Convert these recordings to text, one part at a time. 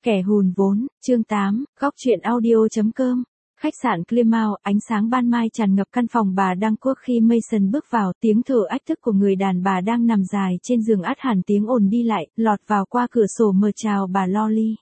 Kẻ hùn vốn, chương 8, góc truyện audio.com. Khách sạn Clearmount, ánh sáng ban mai tràn ngập căn phòng bà đang cuốc khi Mason bước vào, tiếng thở ách thức của người đàn bà đang nằm dài trên giường át hẳn tiếng ồn đi lại, lọt vào qua cửa sổ mờ chào bà Lolly.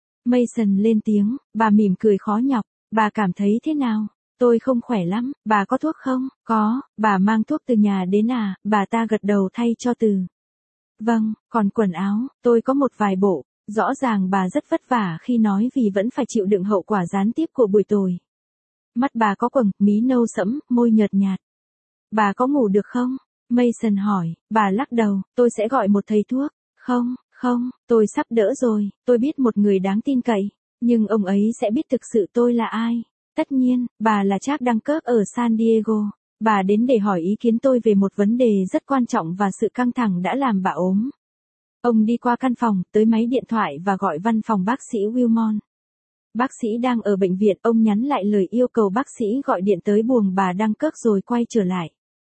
Mason lên tiếng, bà mỉm cười khó nhọc, bà cảm thấy thế nào? Tôi không khỏe lắm, bà có thuốc không? Có, bà mang thuốc từ nhà đến à? Bà ta gật đầu thay cho từ. Vâng, còn quần áo, tôi có một vài bộ. Rõ ràng bà rất vất vả khi nói vì vẫn phải chịu đựng hậu quả gián tiếp của buổi tối. Mắt bà có quầng, mí nâu sẫm, môi nhợt nhạt. Bà có ngủ được không? Mason hỏi, bà lắc đầu, tôi sẽ gọi một thầy thuốc. Không, tôi sắp đỡ rồi, tôi biết một người đáng tin cậy. Nhưng ông ấy sẽ biết thực sự tôi là ai. Tất nhiên, bà là Jack Dunkirk ở San Diego. Bà đến để hỏi ý kiến tôi về một vấn đề rất quan trọng và sự căng thẳng đã làm bà ốm. Ông đi qua căn phòng, tới máy điện thoại và gọi văn phòng bác sĩ Wilmot. Bác sĩ đang ở bệnh viện, ông nhắn lại lời yêu cầu bác sĩ gọi điện tới buồng bà Dunkirk rồi quay trở lại.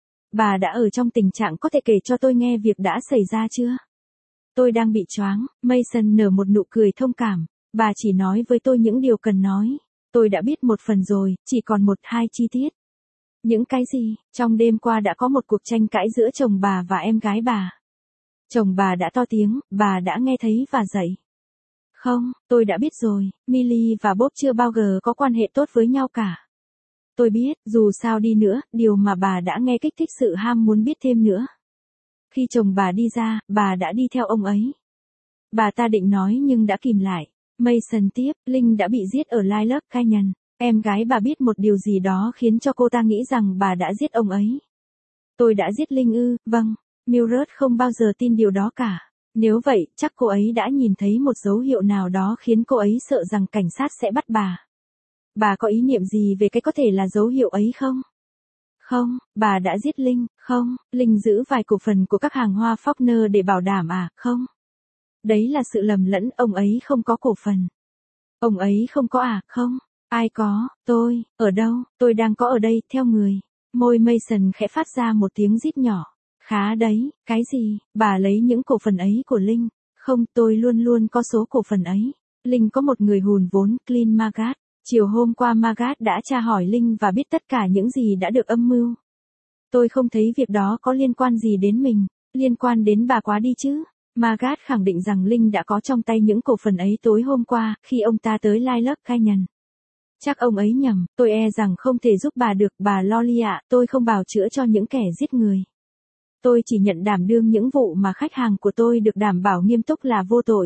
Bà đã ở trong tình trạng có thể kể cho tôi nghe việc đã xảy ra chưa? Tôi đang bị choáng, Mason nở một nụ cười thông cảm. Bà chỉ nói với tôi những điều cần nói. Tôi đã biết một phần rồi, chỉ còn một hai chi tiết. Những cái gì? Trong đêm qua đã có một cuộc tranh cãi giữa chồng bà và em gái bà. Chồng bà đã to tiếng, bà đã nghe thấy và dậy. Không, tôi đã biết rồi, Millie và Bob chưa bao giờ có quan hệ tốt với nhau cả. Tôi biết, dù sao đi nữa, điều mà bà đã nghe kích thích sự ham muốn biết thêm nữa. Khi chồng bà đi ra, bà đã đi theo ông ấy. Bà ta định nói nhưng đã kìm lại. Mason tiếp, Linh đã bị giết ở Lilac Canyon. Em gái bà biết một điều gì đó khiến cho cô ta nghĩ rằng bà đã giết ông ấy. Tôi đã giết Linh ư? Vâng. Mildred không bao giờ tin điều đó cả. Nếu vậy, chắc cô ấy đã nhìn thấy một dấu hiệu nào đó khiến cô ấy sợ rằng cảnh sát sẽ bắt bà. Bà có ý niệm gì về cái có thể là dấu hiệu ấy không? Không, bà đã giết Linh. Không, Linh giữ vài cổ phần của các hàng hoa Faulkner để bảo đảm à? Không. Đấy là sự lầm lẫn, ông ấy không có cổ phần. Ông ấy không có à? Không. Ai có? Tôi. Ở đâu? Tôi đang có ở đây, theo người. Môi Mason khẽ phát ra một tiếng rít nhỏ. Khá đấy, cái gì? Bà lấy những cổ phần ấy của Linh. Không, tôi luôn luôn có số cổ phần ấy. Linh có một người hùn vốn, Clint Magath. Chiều hôm qua Magath đã tra hỏi Linh và biết tất cả những gì đã được âm mưu. Tôi không thấy việc đó có liên quan gì đến mình. Liên quan đến bà quá đi chứ. Magath khẳng định rằng Linh đã có trong tay những cổ phần ấy tối hôm qua, khi ông ta tới Lilac Canyon. Chắc ông ấy nhầm, tôi e rằng không thể giúp bà được, bà Lolly ạ, tôi không bào chữa cho những kẻ giết người. Tôi chỉ nhận đảm đương những vụ mà khách hàng của tôi được đảm bảo nghiêm túc là vô tội.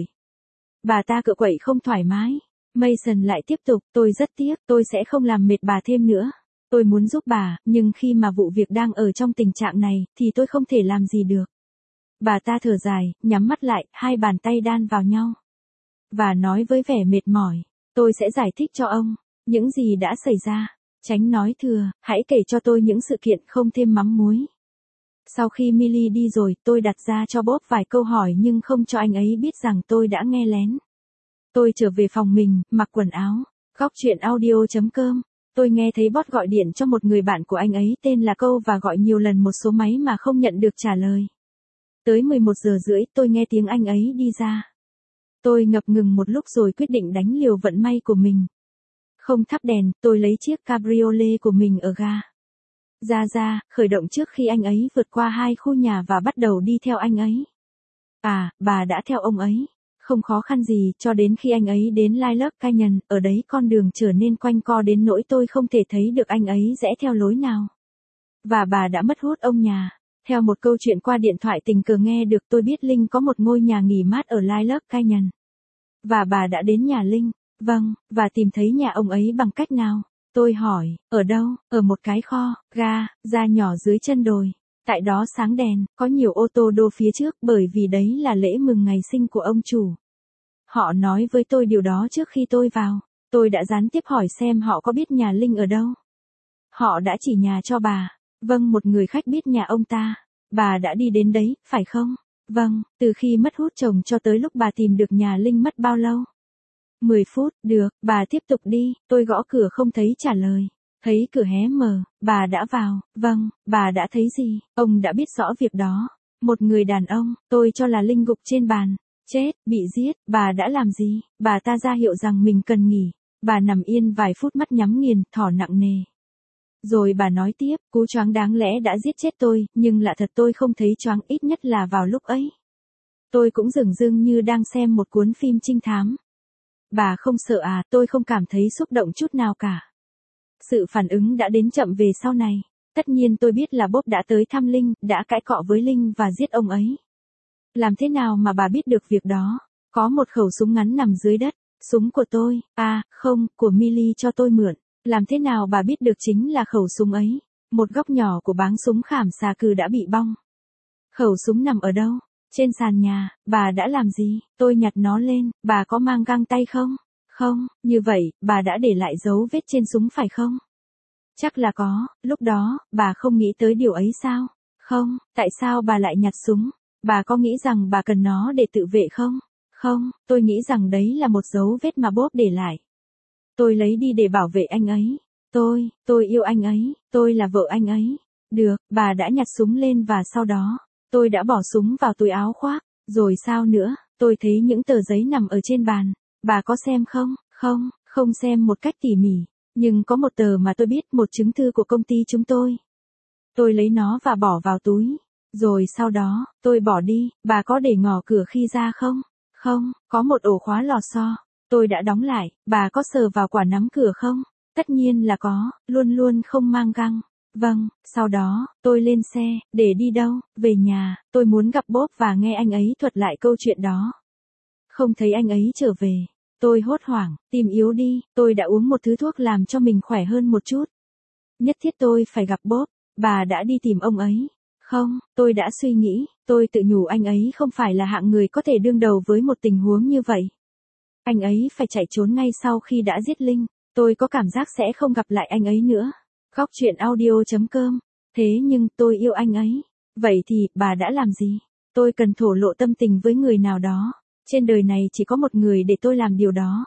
Bà ta cựa quậy không thoải mái. Mason lại tiếp tục, tôi rất tiếc, tôi sẽ không làm mệt bà thêm nữa. Tôi muốn giúp bà, nhưng khi mà vụ việc đang ở trong tình trạng này, thì tôi không thể làm gì được. Bà ta thở dài, nhắm mắt lại, hai bàn tay đan vào nhau. Và nói với vẻ mệt mỏi, tôi sẽ giải thích cho ông, những gì đã xảy ra. Tránh nói thừa, hãy kể cho tôi những sự kiện không thêm mắm muối. Sau khi Millie đi rồi, tôi đặt ra cho Bob vài câu hỏi nhưng không cho anh ấy biết rằng tôi đã nghe lén. Tôi trở về phòng mình, mặc quần áo. Góc truyện audio.com. Tôi nghe thấy Bob gọi điện cho một người bạn của anh ấy tên là Câu và gọi nhiều lần một số máy mà không nhận được trả lời. Tới 11 giờ rưỡi, tôi nghe tiếng anh ấy đi ra. Tôi ngập ngừng một lúc rồi quyết định đánh liều vận may của mình. Không thắp đèn, tôi lấy chiếc cabriolet của mình ở ga. Ra, khởi động trước khi anh ấy vượt qua hai khu nhà và bắt đầu đi theo anh ấy. À, bà đã theo ông ấy. Không khó khăn gì, cho đến khi anh ấy đến Lilac Canyon, ở đấy con đường trở nên quanh co đến nỗi tôi không thể thấy được anh ấy rẽ theo lối nào. Và bà đã mất hút ông nhà. Theo một câu chuyện qua điện thoại tình cờ nghe được, tôi biết Linh có một ngôi nhà nghỉ mát ở Lilac Canyon. Và bà đã đến nhà Linh. Vâng, và tìm thấy nhà ông ấy bằng cách nào? Tôi hỏi, ở đâu? Ở một cái kho, ra nhỏ dưới chân đồi. Tại đó sáng đèn, có nhiều ô tô đỗ phía trước bởi vì đấy là lễ mừng ngày sinh của ông chủ. Họ nói với tôi điều đó trước khi tôi vào. Tôi đã gián tiếp hỏi xem họ có biết nhà Linh ở đâu. Họ đã chỉ nhà cho bà. Vâng, một người khách biết nhà ông ta. Bà đã đi đến đấy, phải không? Vâng, từ khi mất hút chồng cho tới lúc bà tìm được nhà Linh mất bao lâu? 10 phút, được, bà tiếp tục đi. Tôi gõ cửa không thấy trả lời. Thấy cửa hé mở, bà đã vào. Vâng, bà đã thấy gì? Ông đã biết rõ việc đó. Một người đàn ông, tôi cho là Linh gục trên bàn. Chết, bị giết, bà đã làm gì? Bà ta ra hiệu rằng mình cần nghỉ. Bà nằm yên vài phút mắt nhắm nghiền, thở nặng nề. Rồi bà nói tiếp, cú choáng đáng lẽ đã giết chết tôi, nhưng lạ thật tôi không thấy choáng, ít nhất là vào lúc ấy. Tôi cũng dửng dưng như đang xem một cuốn phim trinh thám. Bà không sợ à? Tôi không cảm thấy xúc động chút nào cả. Sự phản ứng đã đến chậm về sau này. Tất nhiên tôi biết là Bob đã tới thăm Linh, đã cãi cọ với Linh và giết ông ấy. Làm thế nào mà bà biết được việc đó? Có một khẩu súng ngắn nằm dưới đất. Súng của tôi, à, không, của Millie cho tôi mượn. Làm thế nào bà biết được chính là khẩu súng ấy? Một góc nhỏ của báng súng khảm xà cừ đã bị bong. Khẩu súng nằm ở đâu? Trên sàn nhà. Bà đã làm gì? Tôi nhặt nó lên. Bà có mang găng tay không? Không, như vậy, bà đã để lại dấu vết trên súng phải không? Chắc là có, lúc đó, bà không nghĩ tới điều ấy sao? Không, tại sao bà lại nhặt súng? Bà có nghĩ rằng bà cần nó để tự vệ không? Không, tôi nghĩ rằng đấy là một dấu vết mà Bob để lại. Tôi lấy đi để bảo vệ anh ấy. Tôi yêu anh ấy, tôi là vợ anh ấy. Được, bà đã nhặt súng lên và sau đó, tôi đã bỏ súng vào túi áo khoác. Rồi sao nữa? Tôi thấy những tờ giấy nằm ở trên bàn. Bà có xem không? Không xem một cách tỉ mỉ. Nhưng có một tờ mà tôi biết, một chứng thư của công ty chúng tôi. Tôi lấy nó và bỏ vào túi. Rồi sau đó, tôi bỏ đi. Bà có để ngỏ cửa khi ra không? Không, có một ổ khóa lò xo. Tôi đã đóng lại. Bà có sờ vào quả nắm cửa không? Tất nhiên là có, luôn luôn không mang găng. Vâng, sau đó, tôi lên xe, để đi đâu? Về nhà, tôi muốn gặp Bob và nghe anh ấy thuật lại câu chuyện đó. Không thấy anh ấy trở về. Tôi hốt hoảng, tim yếu đi, tôi đã uống một thứ thuốc làm cho mình khỏe hơn một chút. Nhất thiết tôi phải gặp Bob. Bà đã đi tìm ông ấy. Không, tôi đã suy nghĩ, tôi tự nhủ anh ấy không phải là hạng người có thể đương đầu với một tình huống như vậy. Anh ấy phải chạy trốn ngay sau khi đã giết Linh. Tôi có cảm giác sẽ không gặp lại anh ấy nữa. Góc truyện audio.com. Thế nhưng tôi yêu anh ấy. Vậy thì, bà đã làm gì? Tôi cần thổ lộ tâm tình với người nào đó. Trên đời này chỉ có một người để tôi làm điều đó.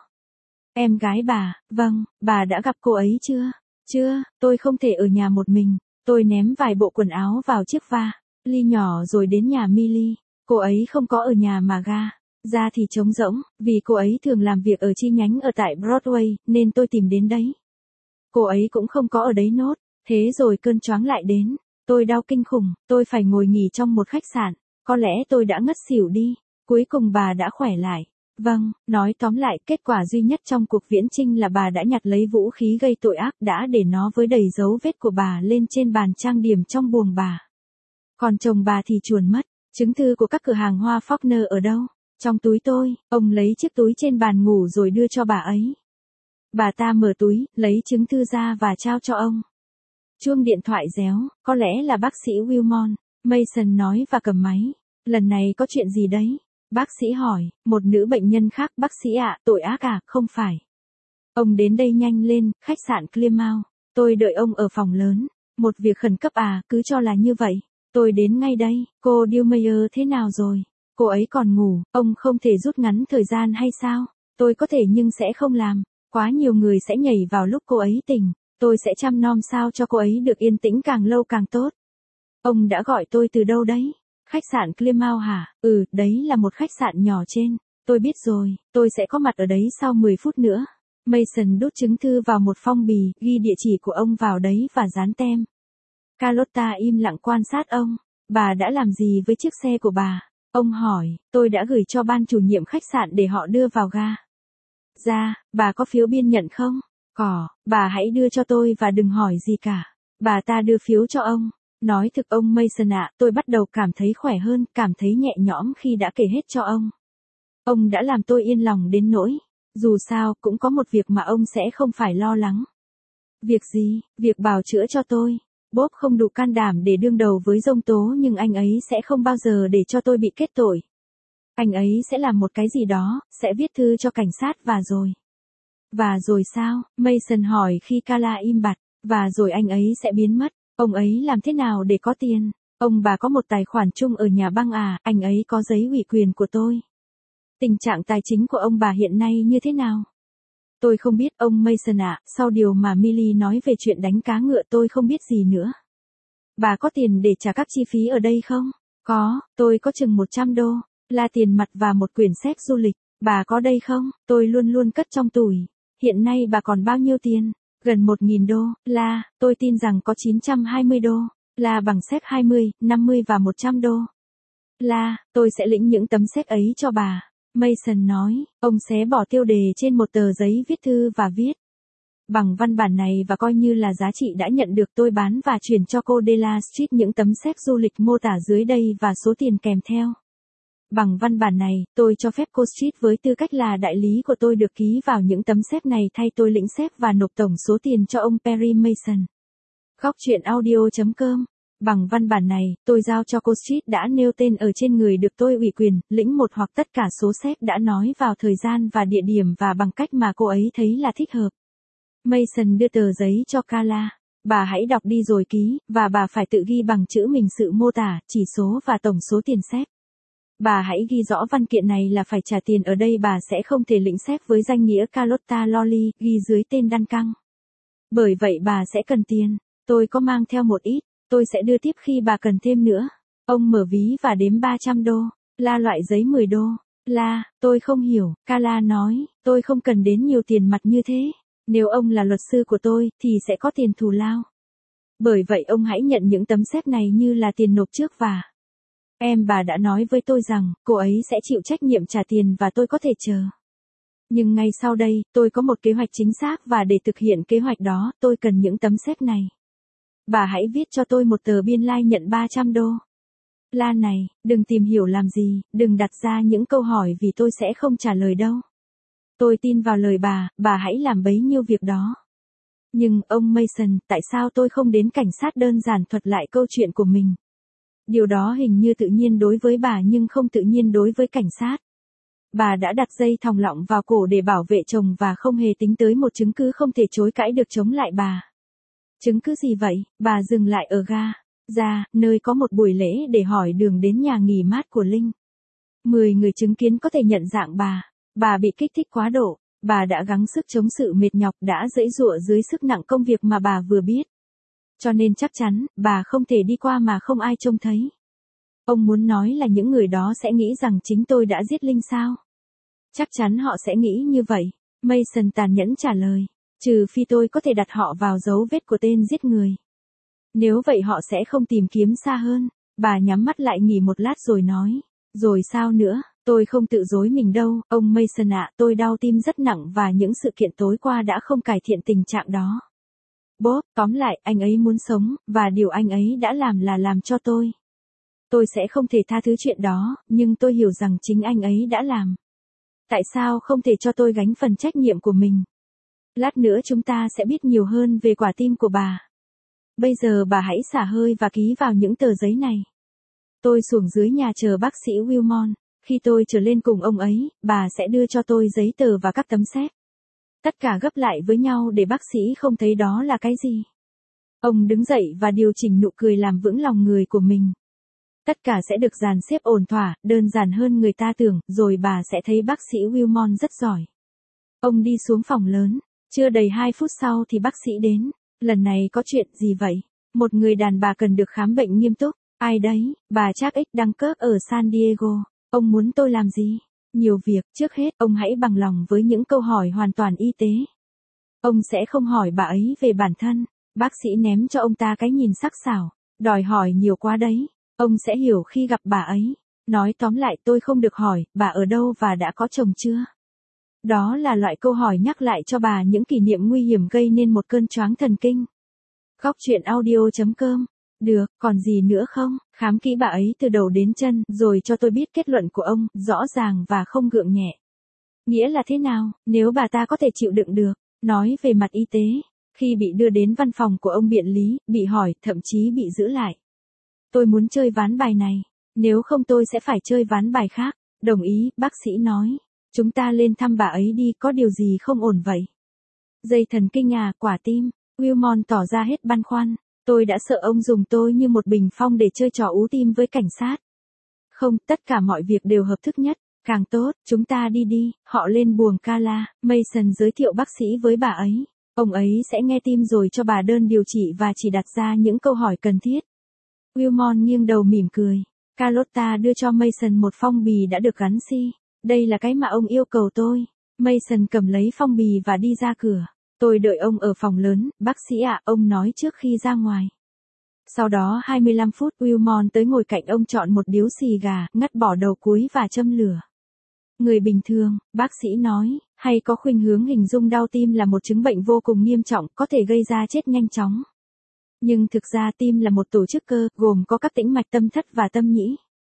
Em gái bà, vâng, bà đã gặp cô ấy chưa? Chưa, tôi không thể ở nhà một mình. Tôi ném vài bộ quần áo vào chiếc ly nhỏ rồi đến nhà Millie. Cô ấy không có ở nhà mà ra thì trống rỗng, vì cô ấy thường làm việc ở chi nhánh ở tại Broadway, nên tôi tìm đến đấy. Cô ấy cũng không có ở đấy nốt, thế rồi cơn choáng lại đến. Tôi đau kinh khủng, tôi phải ngồi nghỉ trong một khách sạn, có lẽ tôi đã ngất xỉu đi. Cuối cùng bà đã khỏe lại. Vâng, nói tóm lại, kết quả duy nhất trong cuộc viễn chinh là bà đã nhặt lấy vũ khí gây tội ác, đã để nó với đầy dấu vết của bà lên trên bàn trang điểm trong buồng bà. Còn chồng bà thì chuồn mất. Chứng thư của các cửa hàng hoa Faulkner ở đâu? Trong túi tôi. Ông lấy chiếc túi trên bàn ngủ rồi đưa cho bà ấy. Bà ta mở túi, lấy chứng thư ra và trao cho ông. Chuông điện thoại réo, có lẽ là bác sĩ Wilmot. Mason nói và cầm máy. Lần này có chuyện gì đấy? Bác sĩ hỏi, một nữ bệnh nhân khác. Bác sĩ ạ, tội ác à? Không phải. Ông đến đây nhanh lên, khách sạn Clearmount. Tôi đợi ông ở phòng lớn. Một việc khẩn cấp à? Cứ cho là như vậy. Tôi đến ngay đây. Cô Dillmeyer thế nào rồi? Cô ấy còn ngủ. Ông không thể rút ngắn thời gian hay sao? Tôi có thể nhưng sẽ không làm. Quá nhiều người sẽ nhảy vào lúc cô ấy tỉnh. Tôi sẽ chăm nom sao cho cô ấy được yên tĩnh càng lâu càng tốt. Ông đã gọi tôi từ đâu đấy? Khách sạn Clearmount hả? Ừ, đấy là một khách sạn nhỏ trên. Tôi biết rồi, tôi sẽ có mặt ở đấy sau 10 phút nữa. Mason đút chứng thư vào một phong bì, ghi địa chỉ của ông vào đấy và dán tem. Carlotta im lặng quan sát ông. Bà đã làm gì với chiếc xe của bà? Ông hỏi, tôi đã gửi cho ban chủ nhiệm khách sạn để họ đưa vào ga. Bà có phiếu biên nhận không? Có, bà hãy đưa cho tôi và đừng hỏi gì cả. Bà ta đưa phiếu cho ông. Nói thực ông Mason ạ, tôi bắt đầu cảm thấy khỏe hơn, cảm thấy nhẹ nhõm khi đã kể hết cho ông. Ông đã làm tôi yên lòng đến nỗi. Dù sao, cũng có một việc mà ông sẽ không phải lo lắng. Việc gì? Việc bào chữa cho tôi. Bob không đủ can đảm để đương đầu với giông tố nhưng anh ấy sẽ không bao giờ để cho tôi bị kết tội. Anh ấy sẽ làm một cái gì đó, sẽ viết thư cho cảnh sát và rồi. Và rồi sao? Mason hỏi khi Carla im bặt. Và rồi anh ấy sẽ biến mất. Ông ấy làm thế nào để có tiền? Ông bà có một tài khoản chung ở nhà băng à? Anh ấy có giấy ủy quyền của tôi. Tình trạng tài chính của ông bà hiện nay như thế nào? Tôi không biết ông Mason ạ, sau điều mà Millie nói về chuyện đánh cá ngựa tôi không biết gì nữa. Bà có tiền để trả các chi phí ở đây không? Có, tôi có chừng $100. là tiền mặt và một quyển sách du lịch. Bà có đây không? Tôi luôn luôn cất trong tủi. Hiện nay bà còn bao nhiêu tiền? Gần 1.000 đô. Là, tôi tin rằng có 920 đô. Là bằng séc 20, 50 và 100 đô. Là, tôi sẽ lĩnh những tấm séc ấy cho bà. Mason nói, ông xé bỏ tiêu đề trên một tờ giấy viết thư và viết. Bằng văn bản này và coi như là giá trị đã nhận được tôi bán và chuyển cho cô Dela Street những tấm séc du lịch mô tả dưới đây và số tiền kèm theo. Bằng văn bản này, tôi cho phép cô Street với tư cách là đại lý của tôi được ký vào những tấm séc này thay tôi lĩnh séc và nộp tổng số tiền cho ông Perry Mason. Góc truyện audio.com. Bằng văn bản này, tôi giao cho cô Street đã nêu tên ở trên người được tôi ủy quyền, lĩnh một hoặc tất cả số séc đã nói vào thời gian và địa điểm và bằng cách mà cô ấy thấy là thích hợp. Mason đưa tờ giấy cho Carla. Bà hãy đọc đi rồi ký, và bà phải tự ghi bằng chữ mình sự mô tả, chỉ số và tổng số tiền séc. Bà hãy ghi rõ văn kiện này là phải trả tiền ở đây bà sẽ không thể lĩnh séc với danh nghĩa Carlotta Lolly, ghi dưới tên Duncan. Bởi vậy bà sẽ cần tiền. Tôi có mang theo một ít, tôi sẽ đưa tiếp khi bà cần thêm nữa. Ông mở ví và đếm 300 đô. Là loại giấy 10 đô. Là, tôi không hiểu, Carla nói, tôi không cần đến nhiều tiền mặt như thế. Nếu ông là luật sư của tôi, thì sẽ có tiền thù lao. Bởi vậy ông hãy nhận những tấm séc này như là tiền nộp trước và... Bà đã nói với tôi rằng, cô ấy sẽ chịu trách nhiệm trả tiền và tôi có thể chờ. Nhưng ngay sau đây, tôi có một kế hoạch chính xác và để thực hiện kế hoạch đó, tôi cần những tấm séc này. Bà hãy viết cho tôi một tờ biên lai nhận 300 đô. La này, đừng tìm hiểu làm gì, đừng đặt ra những câu hỏi vì tôi sẽ không trả lời đâu. Tôi tin vào lời bà hãy làm bấy nhiêu việc đó. Nhưng, ông Mason, tại sao tôi không đến cảnh sát đơn giản thuật lại câu chuyện của mình? Điều đó hình như tự nhiên đối với bà nhưng không tự nhiên đối với cảnh sát. Bà đã đặt dây thòng lọng vào cổ để bảo vệ chồng và không hề tính tới một chứng cứ không thể chối cãi được chống lại bà. Chứng cứ gì vậy? Bà dừng lại ở ga, nơi có một buổi lễ để hỏi đường đến nhà nghỉ mát của Linh. 10 người chứng kiến có thể nhận dạng bà bị kích thích quá độ, bà đã gắng sức chống sự mệt nhọc đã giãy giụa dưới sức nặng công việc mà bà vừa biết. Cho nên chắc chắn, bà không thể đi qua mà không ai trông thấy. Ông muốn nói là những người đó sẽ nghĩ rằng chính tôi đã giết Linh sao? Chắc chắn họ sẽ nghĩ như vậy. Mason tàn nhẫn trả lời. Trừ phi tôi có thể đặt họ vào dấu vết của tên giết người. Nếu vậy họ sẽ không tìm kiếm xa hơn. Bà nhắm mắt lại nghỉ một lát rồi nói. Rồi sao nữa, tôi không tự dối mình đâu, ông Mason ạ, tôi đau tim rất nặng và những sự kiện tối qua đã không cải thiện tình trạng đó. Bob, tóm lại, anh ấy muốn sống, và điều anh ấy đã làm là làm cho tôi. Tôi sẽ không thể tha thứ chuyện đó, nhưng tôi hiểu rằng chính anh ấy đã làm. Tại sao không thể cho tôi gánh phần trách nhiệm của mình? Lát nữa chúng ta sẽ biết nhiều hơn về quả tim của bà. Bây giờ bà hãy xả hơi và ký vào những tờ giấy này. Tôi xuống dưới nhà chờ bác sĩ Wilmot. Khi tôi trở lên cùng ông ấy, bà sẽ đưa cho tôi giấy tờ và các tấm séc. Tất cả gấp lại với nhau để bác sĩ không thấy đó là cái gì. Ông đứng dậy và điều chỉnh nụ cười làm vững lòng người của mình. Tất cả sẽ được dàn xếp ổn thỏa, đơn giản hơn người ta tưởng, rồi bà sẽ thấy bác sĩ Wilmot rất giỏi. Ông đi xuống phòng lớn. Chưa đầy 2 phút sau thì bác sĩ đến. Lần này có chuyện gì vậy? Một người đàn bà cần được khám bệnh nghiêm túc. Ai đấy? Bà Charles X. Dunkirk ở San Diego. Ông muốn tôi làm gì? Nhiều việc. Trước hết, ông hãy bằng lòng với những câu hỏi hoàn toàn y tế. Ông sẽ không hỏi bà ấy về bản thân. Bác sĩ ném cho ông ta cái nhìn sắc sảo. Đòi hỏi nhiều quá đấy. Ông sẽ hiểu khi gặp bà ấy. Nói tóm lại tôi không được hỏi, bà ở đâu và đã có chồng chưa? Đó là loại câu hỏi nhắc lại cho bà những kỷ niệm nguy hiểm gây nên một cơn choáng thần kinh. Góc truyện audio.com. Được, còn gì nữa không? Khám kỹ bà ấy từ đầu đến chân, rồi cho tôi biết kết luận của ông, rõ ràng và không gượng nhẹ. Nghĩa là thế nào, nếu bà ta có thể chịu đựng được, nói về mặt y tế, khi bị đưa đến văn phòng của ông biện lý, bị hỏi, thậm chí bị giữ lại. Tôi muốn chơi ván bài này, nếu không tôi sẽ phải chơi ván bài khác. Đồng ý, bác sĩ nói. Chúng ta lên thăm bà ấy đi, có điều gì không ổn vậy? Dây thần kinh à, quả tim. Wilmot tỏ ra hết băn khoăn. Tôi đã sợ ông dùng tôi như một bình phong để chơi trò ú tim với cảnh sát. Không, tất cả mọi việc đều hợp thức nhất. Càng tốt, chúng ta đi. Họ lên buồng Carla. Mason giới thiệu bác sĩ với bà ấy. Ông ấy sẽ nghe tim rồi cho bà đơn điều trị và chỉ đặt ra những câu hỏi cần thiết. Wilmot nghiêng đầu mỉm cười. Carlotta đưa cho Mason một phong bì đã được gắn xi. Đây là cái mà ông yêu cầu tôi. Mason cầm lấy phong bì và đi ra cửa. Tôi đợi ông ở phòng lớn, bác sĩ ạ, ông nói trước khi ra ngoài. Sau đó 25 phút, Wilmot tới ngồi cạnh ông chọn một điếu xì gà, ngắt bỏ đầu cuối và châm lửa. Người bình thường, bác sĩ nói, hay có khuynh hướng hình dung đau tim là một chứng bệnh vô cùng nghiêm trọng, có thể gây ra chết nhanh chóng. Nhưng thực ra tim là một tổ chức cơ, gồm có các tĩnh mạch tâm thất và tâm nhĩ.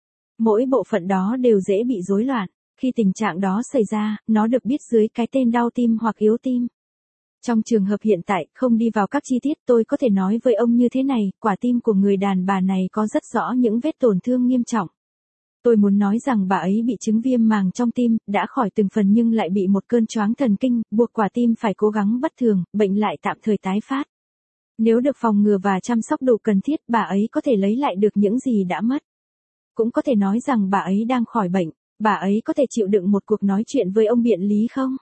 Mỗi bộ phận đó đều dễ bị rối loạn. Khi tình trạng đó xảy ra, nó được biết dưới cái tên đau tim hoặc yếu tim. Trong trường hợp hiện tại, không đi vào các chi tiết, tôi có thể nói với ông như thế này, quả tim của người đàn bà này có rất rõ những vết tổn thương nghiêm trọng. Tôi muốn nói rằng bà ấy bị chứng viêm màng trong tim, đã khỏi từng phần nhưng lại bị một cơn choáng thần kinh, buộc quả tim phải cố gắng bất thường, bệnh lại tạm thời tái phát. Nếu được phòng ngừa và chăm sóc đủ cần thiết, bà ấy có thể lấy lại được những gì đã mất. Cũng có thể nói rằng bà ấy đang khỏi bệnh, bà ấy có thể chịu đựng một cuộc nói chuyện với ông biện lý không?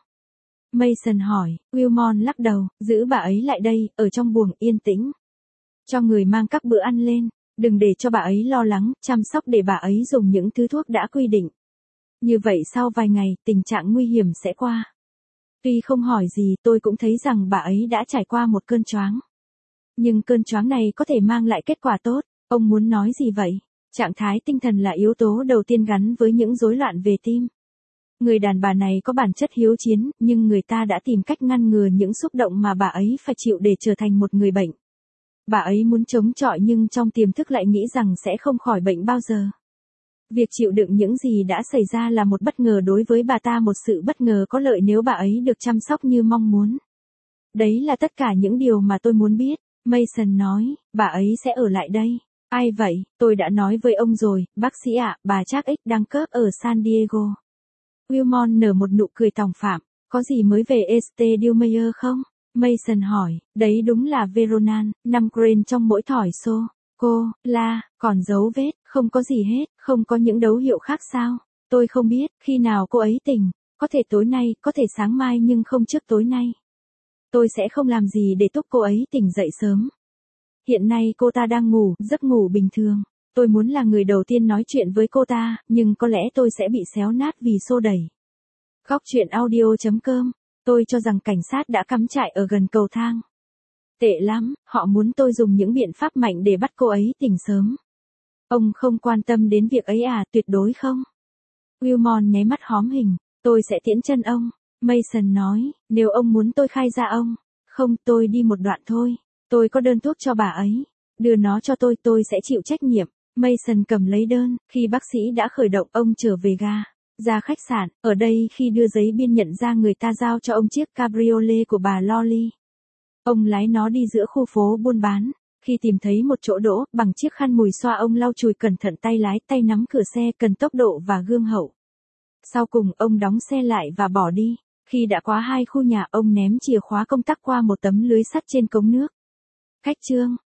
Mason hỏi, Wilmot lắc đầu, giữ bà ấy lại đây, ở trong buồng yên tĩnh. Cho người mang các bữa ăn lên, đừng để cho bà ấy lo lắng, chăm sóc để bà ấy dùng những thứ thuốc đã quy định. Như vậy sau vài ngày, tình trạng nguy hiểm sẽ qua. Tuy không hỏi gì, tôi cũng thấy rằng bà ấy đã trải qua một cơn choáng. Nhưng cơn choáng này có thể mang lại kết quả tốt, ông muốn nói gì vậy? Trạng thái tinh thần là yếu tố đầu tiên gắn với những rối loạn về tim. Người đàn bà này có bản chất hiếu chiến, nhưng người ta đã tìm cách ngăn ngừa những xúc động mà bà ấy phải chịu để trở thành một người bệnh. Bà ấy muốn chống chọi nhưng trong tiềm thức lại nghĩ rằng sẽ không khỏi bệnh bao giờ. Việc chịu đựng những gì đã xảy ra là một bất ngờ đối với bà ta, một sự bất ngờ có lợi nếu bà ấy được chăm sóc như mong muốn. Đấy là tất cả những điều mà tôi muốn biết, Mason nói, bà ấy sẽ ở lại đây. Ai vậy? Tôi đã nói với ông rồi, bác sĩ ạ, bà Trác X đang cớp ở San Diego. Wilmot nở một nụ cười tòng phạm, có gì mới về Este Dulmeyer không? Mason hỏi, đấy đúng là Veronan, 5 grain trong mỗi thỏi xô. Cô, la, còn dấu vết, không có gì hết, không có những dấu hiệu khác sao? Tôi không biết, khi nào cô ấy tỉnh, có thể tối nay, có thể sáng mai nhưng không trước tối nay. Tôi sẽ không làm gì để thúc cô ấy tỉnh dậy sớm. Hiện nay cô ta đang ngủ, giấc ngủ bình thường. Tôi muốn là người đầu tiên nói chuyện với cô ta, nhưng có lẽ tôi sẽ bị xéo nát vì xô đẩy. Góc truyện audio.com. Tôi cho rằng cảnh sát đã cắm trại ở gần cầu thang. Tệ lắm, họ muốn tôi dùng những biện pháp mạnh để bắt cô ấy tỉnh sớm. Ông không quan tâm đến việc ấy à, tuyệt đối không. Wilmot nháy mắt hóm hình, tôi sẽ tiễn chân ông. Mason nói, nếu ông muốn tôi khai ra ông. Không, tôi đi một đoạn thôi. Tôi có đơn thuốc cho bà ấy. Đưa nó cho tôi sẽ chịu trách nhiệm. Mason cầm lấy đơn, khi bác sĩ đã khởi động ông trở về ga. Ra khách sạn, ở đây khi đưa giấy biên nhận ra người ta giao cho ông chiếc cabriolet của bà Lolly. Ông lái nó đi giữa khu phố buôn bán. Khi tìm thấy một chỗ đỗ, bằng chiếc khăn mùi xoa ông lau chùi cẩn thận tay lái, tay nắm cửa xe, cần tốc độ và gương hậu. Sau cùng ông đóng xe lại và bỏ đi. Khi đã qua 2 khu nhà, ông ném chìa khóa công tắc qua một tấm lưới sắt trên cống nước. Cách chương